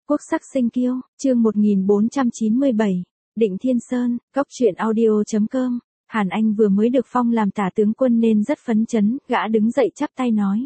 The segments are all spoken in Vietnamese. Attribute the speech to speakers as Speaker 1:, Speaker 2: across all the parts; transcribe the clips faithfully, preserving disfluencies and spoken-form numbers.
Speaker 1: Quốc sắc sinh kiêu, chương một nghìn bốn trăm chín mươi bảy, Định Thiên Sơn, Cóc truyện audio chấm com. Hàn Anh vừa mới được phong làm tả tướng quân nên rất phấn chấn, gã đứng dậy chắp tay nói.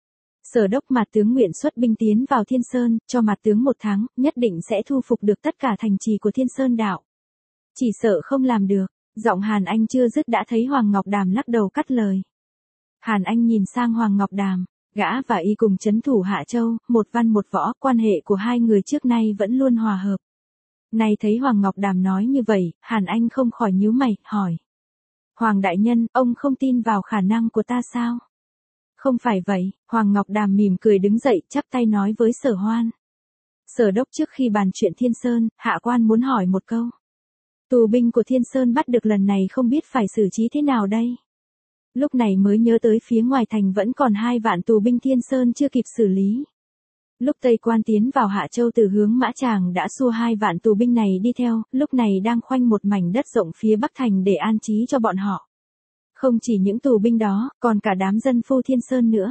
Speaker 1: Sở đốc Mạt tướng nguyện xuất binh tiến vào Thiên Sơn, cho Mạt tướng một tháng, nhất định sẽ thu phục được tất cả thành trì của Thiên Sơn đạo. Chỉ sợ không làm được, giọng Hàn Anh chưa dứt đã thấy Hoàng Ngọc Đàm lắc đầu cắt lời. Hàn Anh nhìn sang Hoàng Ngọc Đàm, gã và y cùng trấn thủ Hạ Châu, một văn một võ, quan hệ của hai người trước nay vẫn luôn hòa hợp. Nay thấy Hoàng Ngọc Đàm nói như vậy, Hàn Anh không khỏi nhíu mày, hỏi. Hoàng đại nhân, ông không tin vào khả năng của ta sao? Không phải vậy, Hoàng Ngọc Đàm mỉm cười đứng dậy, chắp tay nói với Sở Hoan. Sở đốc trước khi bàn chuyện Thiên Sơn, hạ quan muốn hỏi một câu. Tù binh của Thiên Sơn bắt được lần này không biết phải xử trí thế nào đây? Lúc này mới nhớ tới phía ngoài thành vẫn còn hai vạn tù binh Thiên Sơn chưa kịp xử lý. Lúc Tây Quan tiến vào Hạ Châu từ hướng Mã Tràng đã xua hai vạn tù binh này đi theo, lúc này đang khoanh một mảnh đất rộng phía Bắc thành để an trí cho bọn họ. Không chỉ những tù binh đó, còn cả đám dân phu Thiên Sơn nữa.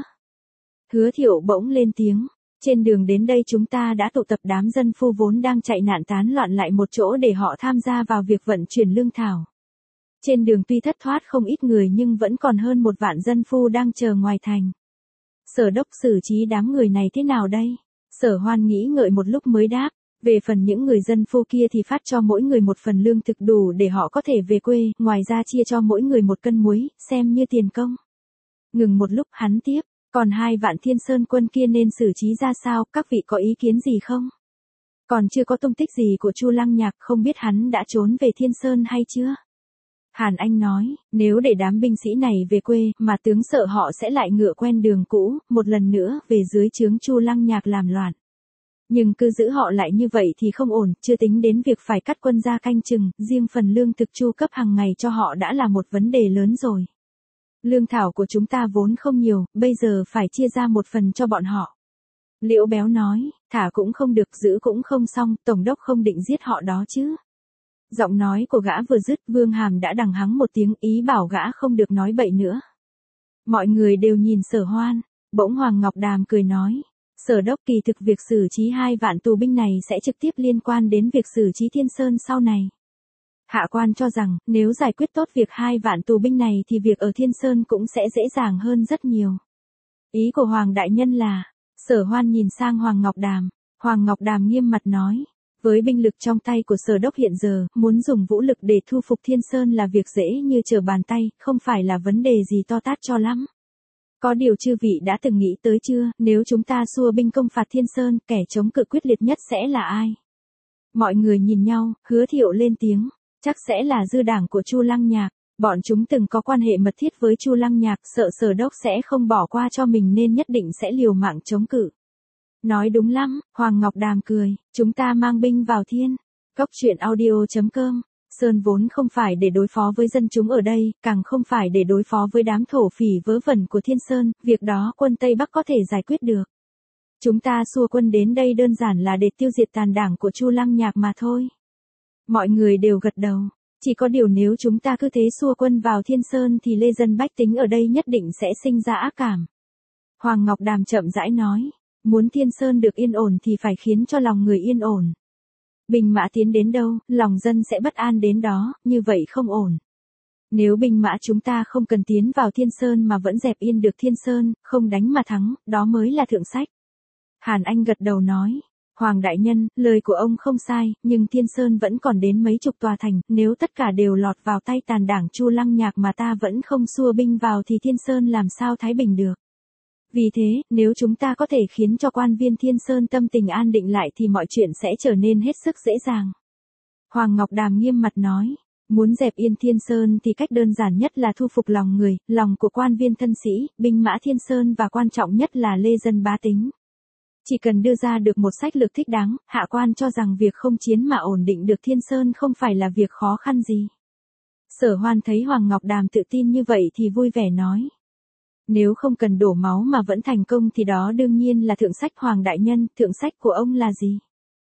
Speaker 1: Hứa Thiệu bỗng lên tiếng, trên đường đến đây chúng ta đã tụ tập đám dân phu vốn đang chạy nạn tán loạn lại một chỗ để họ tham gia vào việc vận chuyển lương thảo. Trên đường tuy thất thoát không ít người nhưng vẫn còn hơn một vạn dân phu đang chờ ngoài thành. Sở đốc xử trí đám người này thế nào đây? Sở Hoan nghĩ ngợi một lúc mới đáp, về phần những người dân phu kia thì phát cho mỗi người một phần lương thực đủ để họ có thể về quê, ngoài ra chia cho mỗi người một cân muối, xem như tiền công. Ngừng một lúc hắn tiếp, còn hai vạn Thiên Sơn quân kia nên xử trí ra sao, các vị có ý kiến gì không? Còn chưa có tung tích gì của Chu Lăng Nhạc, không biết hắn đã trốn về Thiên Sơn hay chưa? Hàn Anh nói, nếu để đám binh sĩ này về quê, mà tướng sợ họ sẽ lại ngựa quen đường cũ, một lần nữa về dưới trướng Chu Lăng Nhạc làm loạn. Nhưng cứ giữ họ lại như vậy thì không ổn, chưa tính đến việc phải cắt quân ra canh chừng, riêng phần lương thực chu cấp hàng ngày cho họ đã là một vấn đề lớn rồi. Lương thảo của chúng ta vốn không nhiều, bây giờ phải chia ra một phần cho bọn họ. Liễu Béo nói, thả cũng không được, giữ cũng không xong, tổng đốc không định giết họ đó chứ. Giọng nói của gã vừa dứt, Vương Hàm đã đằng hắng một tiếng, ý bảo gã không được nói bậy nữa. Mọi người đều nhìn Sở Hoan, bỗng Hoàng Ngọc Đàm cười nói, Sở đốc kỳ thực việc xử trí hai vạn tù binh này sẽ trực tiếp liên quan đến việc xử trí Thiên Sơn sau này. Hạ quan cho rằng, nếu giải quyết tốt việc hai vạn tù binh này thì việc ở Thiên Sơn cũng sẽ dễ dàng hơn rất nhiều. Ý của Hoàng đại nhân là, Sở Hoan nhìn sang Hoàng Ngọc Đàm, Hoàng Ngọc Đàm nghiêm mặt nói. Với binh lực trong tay của Sở đốc hiện giờ, muốn dùng vũ lực để thu phục Thiên Sơn là việc dễ như trở bàn tay, không phải là vấn đề gì to tát cho lắm. Có điều chư vị đã từng nghĩ tới chưa, nếu chúng ta xua binh công phạt Thiên Sơn, kẻ chống cự quyết liệt nhất sẽ là ai? Mọi người nhìn nhau, Hứa Thiệu lên tiếng, chắc sẽ là dư đảng của Chu Lăng Nhạc, bọn chúng từng có quan hệ mật thiết với Chu Lăng Nhạc, sợ Sở đốc sẽ không bỏ qua cho mình nên nhất định sẽ liều mạng chống cự. Nói đúng lắm, Hoàng Ngọc Đàm cười, chúng ta mang binh vào Thiên. Cóc truyện audio chấm com, Sơn vốn không phải để đối phó với dân chúng ở đây, càng không phải để đối phó với đám thổ phỉ vớ vẩn của Thiên Sơn, việc đó quân Tây Bắc có thể giải quyết được. Chúng ta xua quân đến đây đơn giản là để tiêu diệt tàn đảng của Chu Lăng Nhạc mà thôi. Mọi người đều gật đầu, chỉ có điều nếu chúng ta cứ thế xua quân vào Thiên Sơn thì lê dân bách tính ở đây nhất định sẽ sinh ra ác cảm. Hoàng Ngọc Đàm chậm rãi nói. Muốn Thiên Sơn được yên ổn thì phải khiến cho lòng người yên ổn. Binh mã tiến đến đâu, lòng dân sẽ bất an đến đó, như vậy không ổn. Nếu binh mã chúng ta không cần tiến vào Thiên Sơn mà vẫn dẹp yên được Thiên Sơn, không đánh mà thắng, đó mới là thượng sách. Hàn Anh gật đầu nói, Hoàng đại nhân, lời của ông không sai, nhưng Thiên Sơn vẫn còn đến mấy chục tòa thành, nếu tất cả đều lọt vào tay tàn đảng Chu Lăng Nhạc mà ta vẫn không xua binh vào thì Thiên Sơn làm sao thái bình được. Vì thế, nếu chúng ta có thể khiến cho quan viên Thiên Sơn tâm tình an định lại thì mọi chuyện sẽ trở nên hết sức dễ dàng. Hoàng Ngọc Đàm nghiêm mặt nói, muốn dẹp yên Thiên Sơn thì cách đơn giản nhất là thu phục lòng người, lòng của quan viên thân sĩ, binh mã Thiên Sơn và quan trọng nhất là lê dân bá tính. Chỉ cần đưa ra được một sách lược thích đáng, hạ quan cho rằng việc không chiến mà ổn định được Thiên Sơn không phải là việc khó khăn gì. Sở Hoan thấy Hoàng Ngọc Đàm tự tin như vậy thì vui vẻ nói. Nếu không cần đổ máu mà vẫn thành công thì đó đương nhiên là thượng sách. Hoàng đại nhân, thượng sách của ông là gì?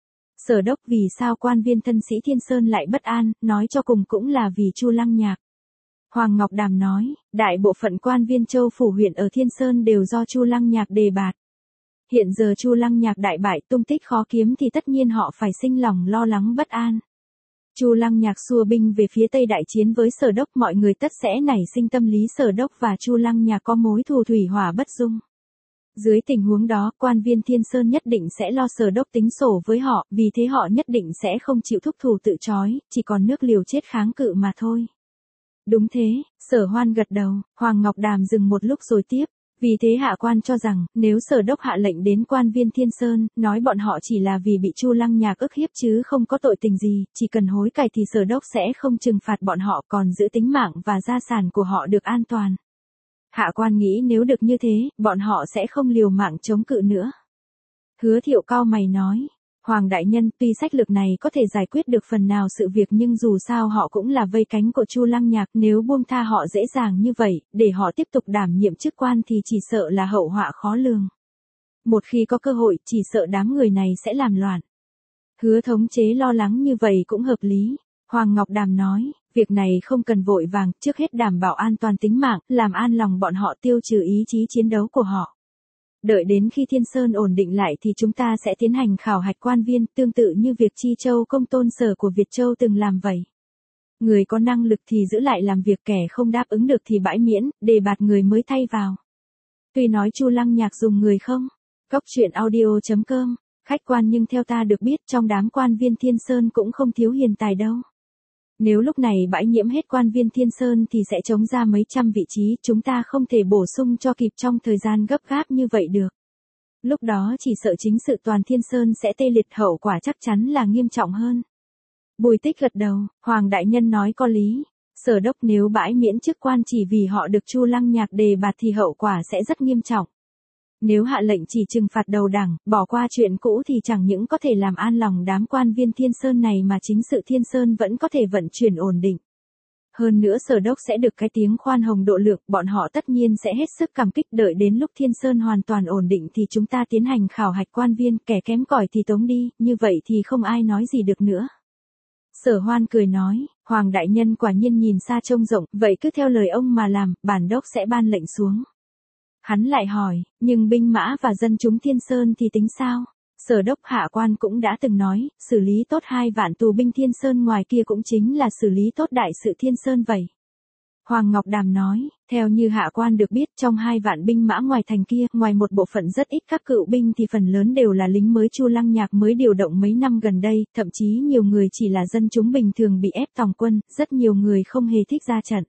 Speaker 1: Sở đốc, vì sao quan viên thân sĩ Thiên Sơn lại bất an, nói cho cùng cũng là vì Chu Lăng Nhạc. Hoàng Ngọc Đàm nói, đại bộ phận quan viên châu phủ huyện ở Thiên Sơn đều do Chu Lăng Nhạc đề bạt. Hiện giờ Chu Lăng Nhạc đại bại, tung tích khó kiếm thì tất nhiên họ phải sinh lòng lo lắng bất an. Chu Lăng Nhạc xua binh về phía Tây đại chiến với Sở Đốc, mọi người tất sẽ nảy sinh tâm lý Sở Đốc và Chu Lăng Nhạc có mối thù thủy hỏa bất dung. Dưới tình huống đó, quan viên Thiên Sơn nhất định sẽ lo Sở Đốc tính sổ với họ, vì thế họ nhất định sẽ không chịu thúc thủ tự trói, chỉ còn nước liều chết kháng cự mà thôi. Đúng thế, Sở Hoan gật đầu, Hoàng Ngọc Đàm dừng một lúc rồi tiếp. Vì thế hạ quan cho rằng, nếu Sở Đốc hạ lệnh đến quan viên Thiên Sơn, nói bọn họ chỉ là vì bị Chu Lăng Nhạc ức hiếp chứ không có tội tình gì, chỉ cần hối cải thì Sở Đốc sẽ không trừng phạt bọn họ, còn giữ tính mạng và gia sản của họ được an toàn. Hạ quan nghĩ nếu được như thế, bọn họ sẽ không liều mạng chống cự nữa. Hứa Thiệu cau mày nói. Hoàng đại nhân, tuy sách lược này có thể giải quyết được phần nào sự việc nhưng dù sao họ cũng là vây cánh của Chu Lăng Nhạc, nếu buông tha họ dễ dàng như vậy, để họ tiếp tục đảm nhiệm chức quan thì chỉ sợ là hậu họa khó lường. Một khi có cơ hội, chỉ sợ đám người này sẽ làm loạn. Hứa thống chế lo lắng như vậy cũng hợp lý. Hoàng Ngọc Đàm nói, việc này không cần vội vàng, trước hết đảm bảo an toàn tính mạng, làm an lòng bọn họ, tiêu trừ ý chí chiến đấu của họ. Đợi đến khi Thiên Sơn ổn định lại thì chúng ta sẽ tiến hành khảo hạch quan viên, tương tự như việc Chi Châu Công Tôn Sở của Việt Châu từng làm vậy. Người có năng lực thì giữ lại làm việc, kẻ không đáp ứng được thì bãi miễn, đề bạt người mới thay vào. Tuy nói Chu Lăng Nhạc dùng người không? Cốc truyện audio chấm com, khách quan nhưng theo ta được biết trong đám quan viên Thiên Sơn cũng không thiếu hiền tài đâu. Nếu lúc này bãi nhiễm hết quan viên Thiên Sơn thì sẽ trống ra mấy trăm vị trí, chúng ta không thể bổ sung cho kịp trong thời gian gấp gáp như vậy được. Lúc đó chỉ sợ chính sự toàn Thiên Sơn sẽ tê liệt, hậu quả chắc chắn là nghiêm trọng hơn. Bùi Tích gật đầu, Hoàng đại nhân nói có lý. Sở Đốc nếu bãi miễn chức quan chỉ vì họ được Chu Lăng Nhạc đề bạt thì hậu quả sẽ rất nghiêm trọng. Nếu hạ lệnh chỉ trừng phạt đầu đảng, bỏ qua chuyện cũ thì chẳng những có thể làm an lòng đám quan viên Thiên Sơn này mà chính sự Thiên Sơn vẫn có thể vận chuyển ổn định. Hơn nữa Sở Đốc sẽ được cái tiếng khoan hồng độ lượng, bọn họ tất nhiên sẽ hết sức cảm kích, đợi đến lúc Thiên Sơn hoàn toàn ổn định thì chúng ta tiến hành khảo hạch quan viên, kẻ kém cỏi thì tống đi, như vậy thì không ai nói gì được nữa. Sở Hoan cười nói, Hoàng đại nhân quả nhiên nhìn xa trông rộng, vậy cứ theo lời ông mà làm, bản đốc sẽ ban lệnh xuống. Hắn lại hỏi, nhưng binh mã và dân chúng Thiên Sơn thì tính sao? Sở Đốc hạ quan cũng đã từng nói, xử lý tốt hai vạn tù binh Thiên Sơn ngoài kia cũng chính là xử lý tốt đại sự Thiên Sơn vậy. Hoàng Ngọc Đàm nói, theo như hạ quan được biết trong hai vạn binh mã ngoài thành kia, ngoài một bộ phận rất ít các cựu binh thì phần lớn đều là lính mới Chu Lăng Nhạc mới điều động mấy năm gần đây, thậm chí nhiều người chỉ là dân chúng bình thường bị ép tòng quân, rất nhiều người không hề thích ra trận.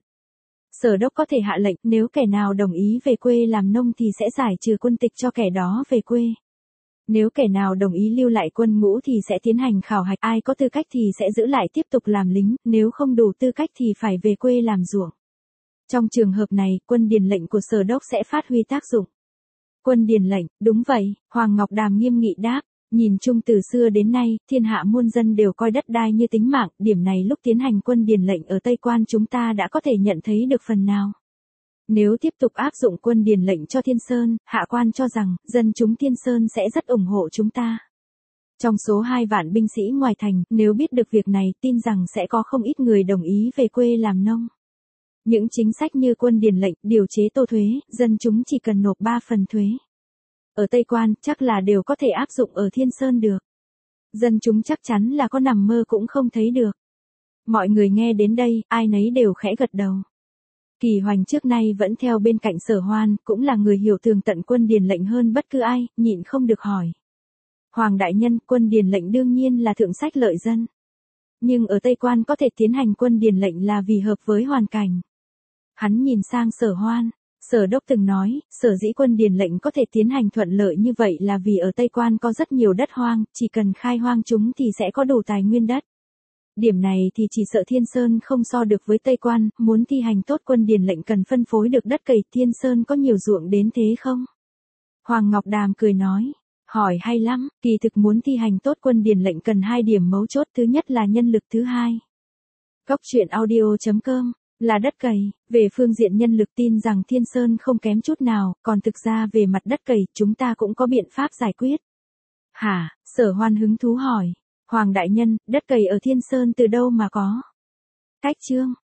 Speaker 1: Sở Đốc có thể hạ lệnh, nếu kẻ nào đồng ý về quê làm nông thì sẽ giải trừ quân tịch cho kẻ đó về quê. Nếu kẻ nào đồng ý lưu lại quân ngũ thì sẽ tiến hành khảo hạch, ai có tư cách thì sẽ giữ lại tiếp tục làm lính, nếu không đủ tư cách thì phải về quê làm ruộng. Trong trường hợp này, quân điền lệnh của Sở Đốc sẽ phát huy tác dụng. Quân điền lệnh, đúng vậy, Hoàng Ngọc Đàm nghiêm nghị đáp. Nhìn chung từ xưa đến nay, thiên hạ muôn dân đều coi đất đai như tính mạng, điểm này lúc tiến hành quân điền lệnh ở Tây Quan chúng ta đã có thể nhận thấy được phần nào. Nếu tiếp tục áp dụng quân điền lệnh cho Thiên Sơn, hạ quan cho rằng, dân chúng Thiên Sơn sẽ rất ủng hộ chúng ta. Trong số hai vạn binh sĩ ngoài thành, nếu biết được việc này, tin rằng sẽ có không ít người đồng ý về quê làm nông. Những chính sách như quân điền lệnh, điều chế tô thuế, dân chúng chỉ cần nộp ba phần thuế. Ở Tây Quan, chắc là đều có thể áp dụng ở Thiên Sơn được. Dân chúng chắc chắn là có nằm mơ cũng không thấy được. Mọi người nghe đến đây, ai nấy đều khẽ gật đầu. Kỳ Hoành trước nay vẫn theo bên cạnh Sở Hoan, cũng là người hiểu tường tận quân điền lệnh hơn bất cứ ai, nhịn không được hỏi. Hoàng đại nhân, quân điền lệnh đương nhiên là thượng sách lợi dân. Nhưng ở Tây Quan có thể tiến hành quân điền lệnh là vì hợp với hoàn cảnh. Hắn nhìn sang Sở Hoan. Sở Đốc từng nói, sở dĩ quân điền lệnh có thể tiến hành thuận lợi như vậy là vì ở Tây Quan có rất nhiều đất hoang, chỉ cần khai hoang chúng thì sẽ có đủ tài nguyên đất. Điểm này thì chỉ sợ Thiên Sơn không so được với Tây Quan, muốn thi hành tốt quân điền lệnh cần phân phối được đất cày, Thiên Sơn có nhiều ruộng đến thế không? Hoàng Ngọc Đàm cười nói, hỏi hay lắm, kỳ thực muốn thi hành tốt quân điền lệnh cần hai điểm mấu chốt, thứ nhất là nhân lực, thứ hai. Cốc truyện audio chấm com là đất cày, về phương diện nhân lực tin rằng Thiên Sơn không kém chút nào, còn thực ra về mặt đất cày, chúng ta cũng có biện pháp giải quyết. Hả, Sở Hoan hứng thú hỏi, Hoàng đại nhân, đất cày ở Thiên Sơn từ đâu mà có? Cách chương